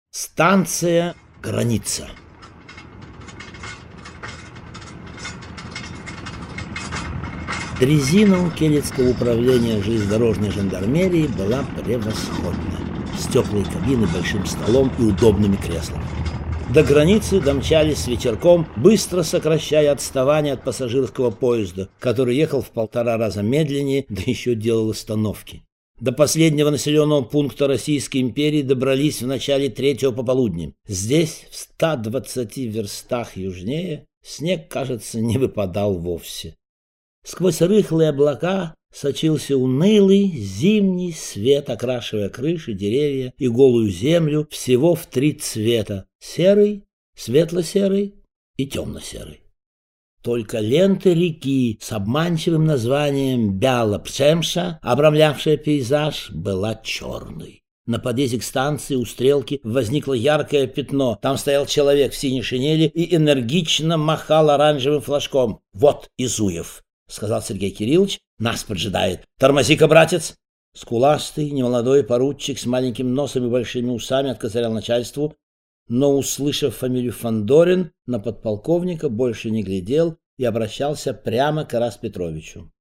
Станция «Граница». Дрезина у Келецкого управления железнодорожной жандармерии была превосходна, с теплой кабиной, большим столом и удобными креслами. До границы домчались с ветерком, быстро сокращая отставание от пассажирского поезда, который ехал в 1,5 раза медленнее, да еще делал остановки. До последнего населенного пункта Российской империи добрались в начале 3-го пополудни. Здесь, в 120 верстах южнее, снег, кажется, не выпадал вовсе. Сквозь рыхлые облака сочился унылый зимний свет, окрашивая крыши, деревья и голую землю всего в 3 цвета — серый, светло-серый и темно-серый. Только лента реки с обманчивым названием Бяла-Пшемша, обрамлявшая пейзаж, была черной. На подъезде к станции у стрелки возникло яркое пятно. Там стоял человек в синей шинели и энергично махал оранжевым флажком. «Вот Изуев», — сказал Сергей Кириллович, — «нас поджидает. Тормози-ка, братец». Скуластый, немолодой поручик с маленьким носом и большими усами откозырял начальству, но, услышав фамилию Фандорин, на подполковника больше не глядел и обращался прямо к Тарасу Петровичу.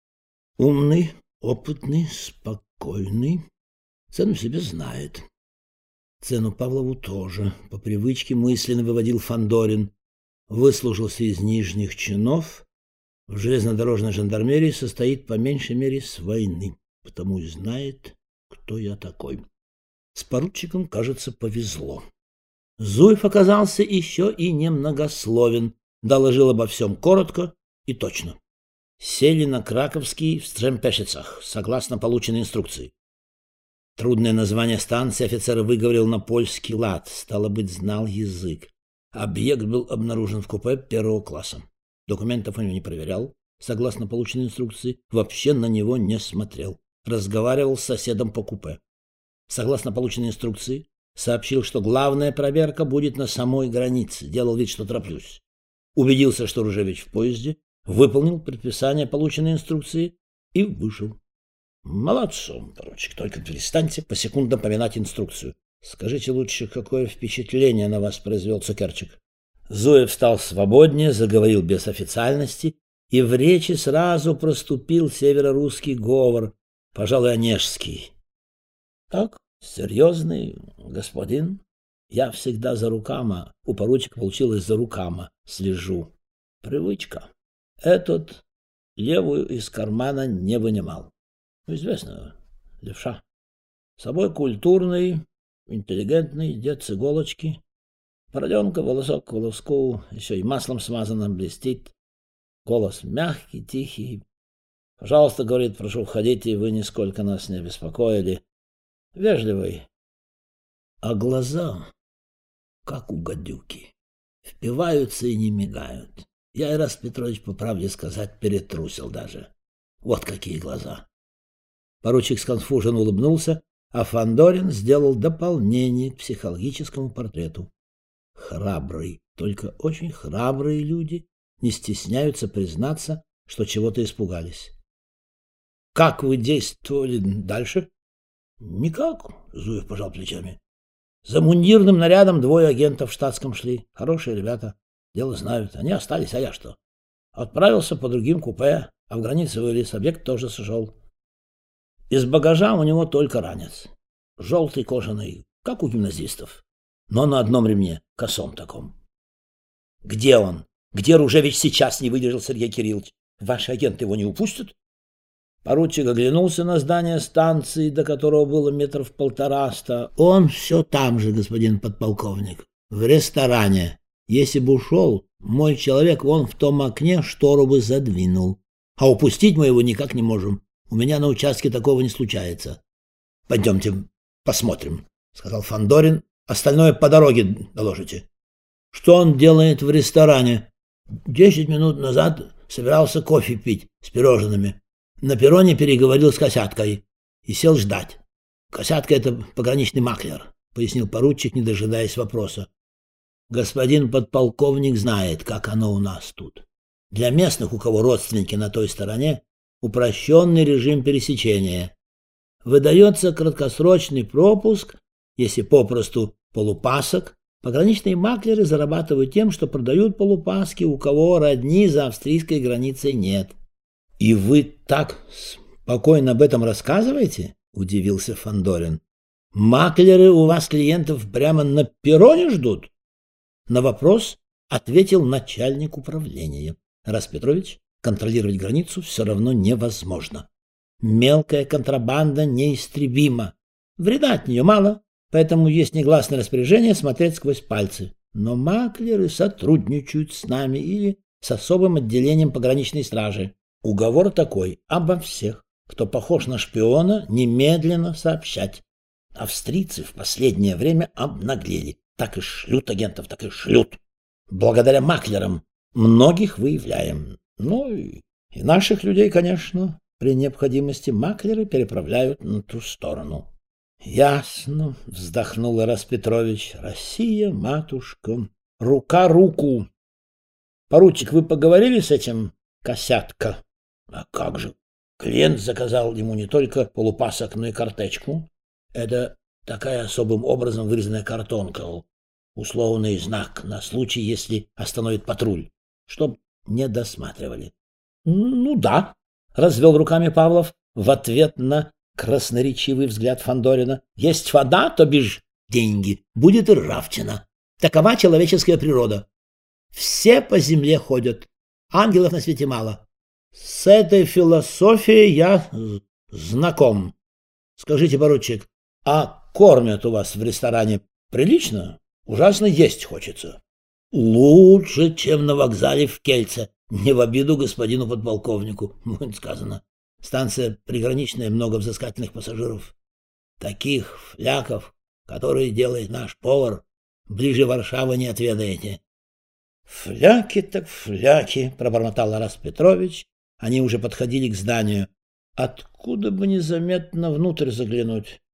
Умный, опытный, спокойный, цену себе знает. Цену Павлову тоже по привычке мысленно выводил Фандорин. Выслужился из нижних чинов, в железнодорожной жандармерии состоит по меньшей мере с войны, потому и знает, кто я такой. С поручиком, кажется, повезло. Зуев оказался еще и немногословен, доложил обо всем коротко и точно. Сели на Краковский в Стремпешицах, согласно полученной инструкции. Трудное название станции офицер выговорил на польский лад, стало быть, знал язык. Объект был обнаружен в купе 1-го класса. Документов он не проверял, согласно полученной инструкции, вообще на него не смотрел. Разговаривал с соседом по купе. Согласно полученной инструкции, сообщил, что главная проверка будет на самой границе. Делал вид, что тороплюсь. Убедился, что Ружевич в поезде, выполнил предписание полученной инструкции и вышел. Молодцом, поручик, только перестаньте посекундно поминать инструкцию. Скажите лучше, какое впечатление на вас произвел Цукерчик? Зуев стал свободнее, заговорил без официальности, и в речи сразу проступил северорусский говор, пожалуй, онежский. Так, серьезный господин, я всегда за рукама, у поручика получилось за рукама, слежу. Привычка. Этот левую из кармана не вынимал. Известно, левша. С собой культурный, интеллигентный, дед с иголочки. Бороденка, волосок к волоску, еще и маслом смазанным блестит. Голос мягкий, тихий. Пожалуйста, говорит, прошу, входите, вы нисколько нас не беспокоили. Вежливый. А глаза, как у гадюки, впиваются и не мигают. Я, Тарас Петрович, по правде сказать, перетрусил даже. Вот какие глаза. Поручик сконфуженно улыбнулся, а Фандорин сделал дополнение к психологическому портрету. Храбрый, только очень храбрые люди не стесняются признаться, что чего-то испугались. Как вы действовали дальше? Никак, Зуев пожал плечами. За мундирным нарядом 2 агентов в штатском шли. Хорошие ребята, дело знают. Они остались, а я что? Отправился по другим купе, а в границе вылез, объект тоже сошел. Из багажа у него только ранец. Желтый кожаный, как у гимназистов. Но на одном ремне, косом таком. Где он? Где Ружевич сейчас, не выдержал Сергей Кириллович? Ваши агенты его не упустят? Поручик оглянулся на здание станции, до которого было 1,5 метра. Он все там же, господин подполковник, в ресторане. Если бы ушел, мой человек вон в том окне штору бы задвинул. А упустить мы его никак не можем. У меня на участке такого не случается. Пойдемте посмотрим, сказал Фандорин. Остальное по дороге доложите. Что он делает в ресторане? 10 минут назад собирался кофе пить с пирожными. На перроне переговорил с Косяткой и сел ждать. Косятка — это пограничный маклер, пояснил поручик, не дожидаясь вопроса. Господин подполковник знает, как оно у нас тут. Для местных, у кого родственники на той стороне, упрощенный режим пересечения. Выдается краткосрочный пропуск Если попросту полупасок, пограничные маклеры зарабатывают тем, что продают полупаски, у кого родни за австрийской границей нет. — И вы так спокойно об этом рассказываете? — удивился Фандорин. — Маклеры у вас клиентов прямо на перроне ждут? На вопрос ответил начальник управления. Раз Петрович, контролировать границу все равно невозможно. Мелкая контрабанда неистребима. Вреда от нее мало, поэтому есть негласное распоряжение смотреть сквозь пальцы. Но маклеры сотрудничают с нами или с особым отделением пограничной стражи. Уговор такой: обо всех, кто похож на шпиона, немедленно сообщать. Австрийцы в последнее время обнаглели. Так и шлют агентов, так и шлют. Благодаря маклерам многих выявляем. Ну и наших людей, конечно, при необходимости маклеры переправляют на ту сторону. — Ясно, — вздохнул Ирас Петрович. — Россия, матушка, рука руку. — Поручик, вы поговорили с этим косятка? — А как же? Клиент заказал ему не только полупасок, но и картечку. Это такая особым образом вырезанная картонка, условный знак на случай, если остановит патруль, чтоб не досматривали. — Ну да, — развел руками Павлов в ответ на красноречивый взгляд Фандорина. — Есть вода, то бишь деньги, будет и ржавчина. Такова человеческая природа. Все по земле ходят, ангелов на свете мало. С этой философией я знаком. Скажите, поручик, а кормят у вас в ресторане прилично? Ужасно есть хочется. — Лучше, чем на вокзале в Кельце. Не в обиду господину подполковнику, будет сказано. Станция приграничная, много взыскательных пассажиров. Таких фляков, которые делает наш повар, ближе Варшавы не отведаете. — Фляки так фляки, — пробормотал Ирас Петрович. Они уже подходили к зданию. Откуда бы незаметно внутрь заглянуть?